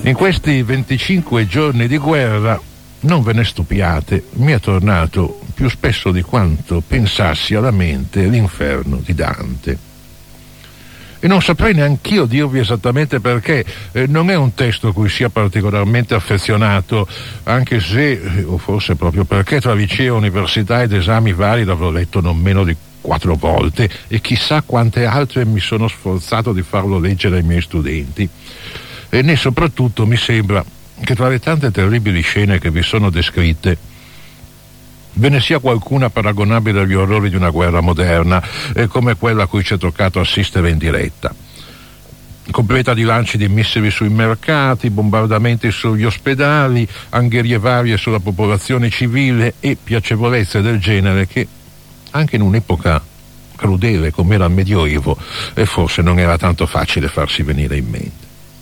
In questi 25 giorni di guerra, non ve ne stupiate, mi è tornato più spesso di quanto pensassi alla mente l'inferno di Dante. E non saprei neanch'io dirvi esattamente perché. Non è un testo a cui sia particolarmente affezionato, anche se, o forse proprio perché, tra liceo, università ed esami vari l'avrò letto non meno di 4 volte e chissà quante altre mi sono sforzato di farlo leggere ai miei studenti. E né soprattutto mi sembra che tra le tante terribili scene che vi sono descritte ve ne sia qualcuna paragonabile agli orrori di una guerra moderna, come quella a cui ci è toccato assistere in diretta. Completa di lanci di missili sui mercati, bombardamenti sugli ospedali, angherie varie sulla popolazione civile e piacevolezze del genere che, anche in un'epoca crudele come era il Medioevo, forse non era tanto facile farsi venire in mente.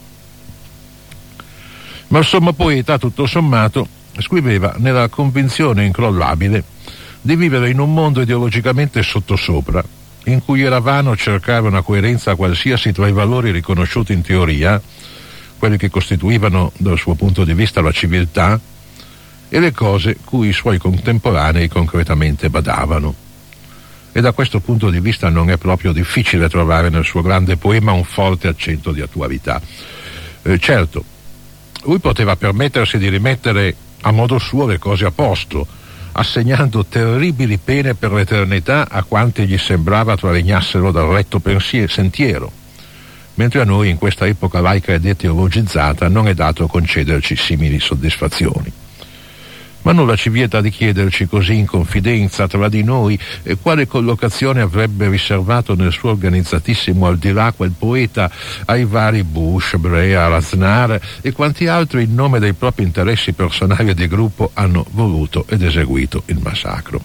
Ma il sommo poeta, tutto sommato, scriveva nella convinzione incrollabile di vivere in un mondo ideologicamente sottosopra, in cui era vano cercare una coerenza qualsiasi tra i valori riconosciuti in teoria, quelli che costituivano dal suo punto di vista la civiltà, e le cose cui i suoi contemporanei concretamente badavano. E da questo punto di vista non è proprio difficile trovare nel suo grande poema un forte accento di attualità. Certo, lui poteva permettersi di rimettere a modo suo le cose a posto, assegnando terribili pene per l'eternità a quanti gli sembrava tralegnassero dal retto sentiero, mentre a noi in questa epoca laica ed teologizzata non è dato concederci simili soddisfazioni. Ma nulla ci vieta di chiederci così in confidenza tra di noi quale collocazione avrebbe riservato nel suo organizzatissimo al di là quel poeta ai vari Bush, Brea, Raznar e quanti altri in nome dei propri interessi personali e di gruppo hanno voluto ed eseguito il massacro.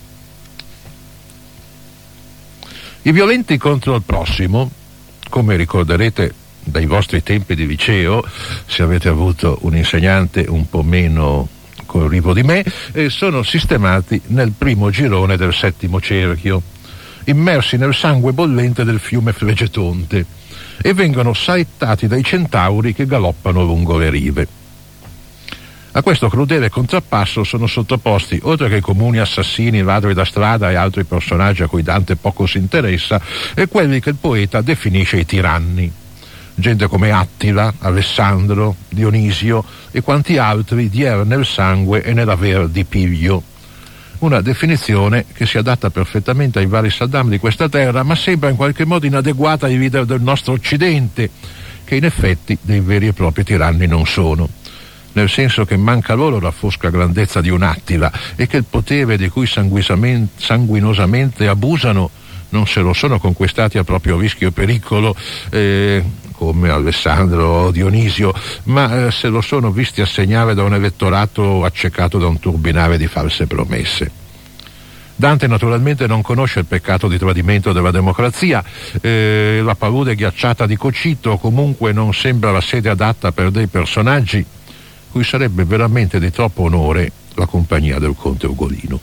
I violenti contro il prossimo, come ricorderete dai vostri tempi di liceo, se avete avuto un insegnante un po' meno corrivo di me, sono sistemati nel primo girone del 7° cerchio, immersi nel sangue bollente del fiume Flegetonte, e vengono saettati dai centauri che galoppano lungo le rive. A questo crudele contrappasso sono sottoposti, oltre che i comuni assassini, ladri da strada e altri personaggi a cui Dante poco si interessa, quelli che il poeta definisce i tiranni. Gente come Attila, Alessandro, Dionisio e quanti altri dier nel sangue e nell'aver di piglio. Una definizione che si adatta perfettamente ai vari Saddam di questa terra, ma sembra in qualche modo inadeguata ai leader del nostro Occidente, che in effetti dei veri e propri tiranni non sono. Nel senso che manca loro la fosca grandezza di un Attila e che il potere di cui sanguinosamente abusano non se lo sono conquistati a proprio rischio e pericolo, come Alessandro o Dionisio, ma se lo sono visti assegnare da un elettorato accecato da un turbinare di false promesse. Dante naturalmente non conosce il peccato di tradimento della democrazia, la palude ghiacciata di Cocito comunque non sembra la sede adatta per dei personaggi cui sarebbe veramente di troppo onore la compagnia del conte Ugolino.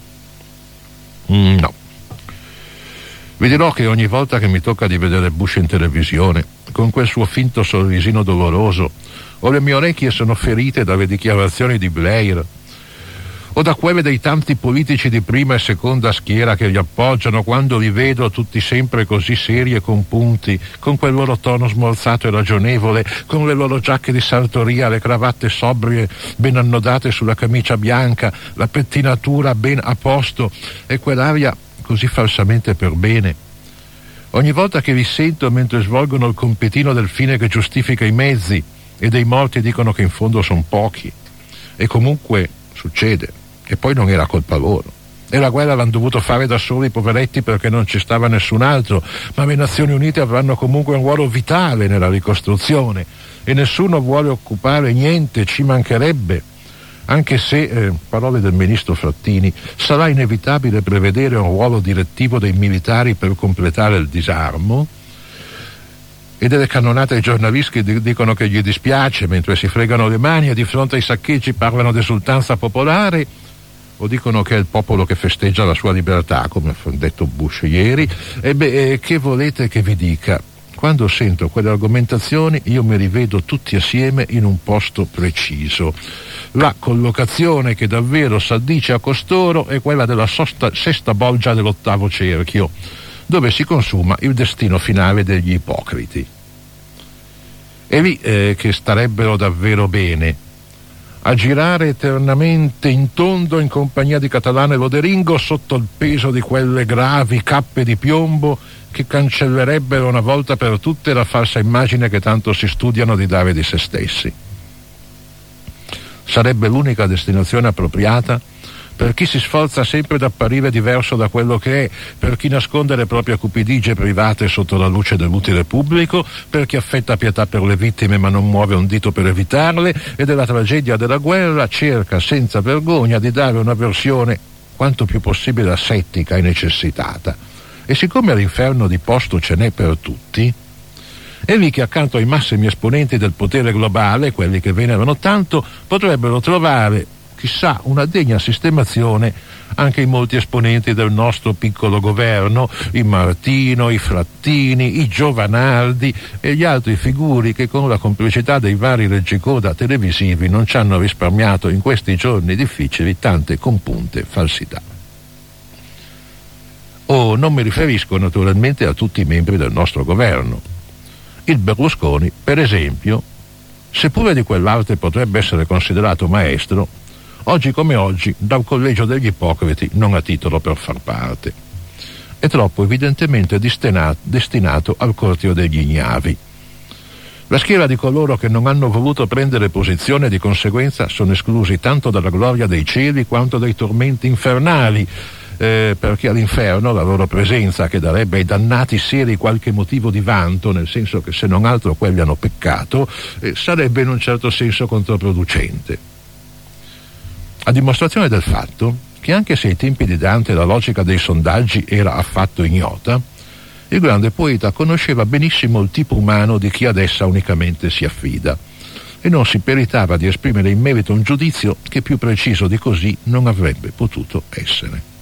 No. Vi dirò che ogni volta che mi tocca di vedere Bush in televisione, con quel suo finto sorrisino doloroso, o le mie orecchie sono ferite dalle dichiarazioni di Blair, o da quelle dei tanti politici di prima e seconda schiera che li appoggiano, quando li vedo tutti sempre così seri e compunti, con quel loro tono smorzato e ragionevole, con le loro giacche di sartoria, le cravatte sobrie ben annodate sulla camicia bianca, la pettinatura ben a posto e quell'aria così falsamente per bene. Ogni volta che vi sento mentre svolgono il compitino del fine che giustifica i mezzi e dei morti dicono che in fondo sono pochi, e comunque succede che poi non era colpa loro, e la guerra l'hanno dovuto fare da soli i poveretti perché non ci stava nessun altro, ma le Nazioni Unite avranno comunque un ruolo vitale nella ricostruzione e nessuno vuole occupare niente, ci mancherebbe. Anche se, parole del ministro Frattini, sarà inevitabile prevedere un ruolo direttivo dei militari per completare il disarmo, e delle cannonate ai giornalisti che dicono che gli dispiace mentre si fregano le mani e di fronte ai saccheggi parlano di esultanza popolare, o dicono che è il popolo che festeggia la sua libertà, come ha detto Bush ieri. Che volete che vi dica? quando sento quelle argomentazioni io mi rivedo tutti assieme in un posto preciso. La collocazione che davvero s'addice a costoro è quella della sesta bolgia dell'ottavo cerchio, dove si consuma il destino finale degli ipocriti. È lì che starebbero davvero bene, a girare eternamente in tondo in compagnia di Catalano e Loderingo sotto il peso di quelle gravi cappe di piombo che cancellerebbero una volta per tutte la falsa immagine che tanto si studiano di dare di se stessi. Sarebbe l'unica destinazione appropriata per chi si sforza sempre di apparire diverso da quello che è, per chi nasconde le proprie cupidigie private sotto la luce dell'utile pubblico, per chi affetta pietà per le vittime ma non muove un dito per evitarle e della tragedia della guerra cerca senza vergogna di dare una versione quanto più possibile asettica e necessitata. E siccome all'inferno di posto ce n'è per tutti, è lì che accanto ai massimi esponenti del potere globale, quelli che venerano tanto, potrebbero trovare, chissà, una degna sistemazione anche i molti esponenti del nostro piccolo governo, i Martino, i Frattini, i Giovanardi e gli altri figuri che con la complicità dei vari reggicoda televisivi non ci hanno risparmiato in questi giorni difficili tante compunte falsità. Non mi riferisco naturalmente a tutti i membri del nostro governo. Il Berlusconi, per esempio, seppure di quell'arte potrebbe essere considerato maestro, oggi come oggi dal collegio degli ipocriti non ha titolo per far parte. È troppo evidentemente destinato al corteo degli ignavi. La schiera di coloro che non hanno voluto prendere posizione di conseguenza sono esclusi tanto dalla gloria dei cieli quanto dai tormenti infernali, perché all'inferno la loro presenza, che darebbe ai dannati seri qualche motivo di vanto, nel senso che se non altro quelli hanno peccato, sarebbe in un certo senso controproducente. A dimostrazione del fatto che anche se ai tempi di Dante la logica dei sondaggi era affatto ignota, il grande poeta conosceva benissimo il tipo umano di chi ad essa unicamente si affida e non si peritava di esprimere in merito un giudizio che più preciso di così non avrebbe potuto essere.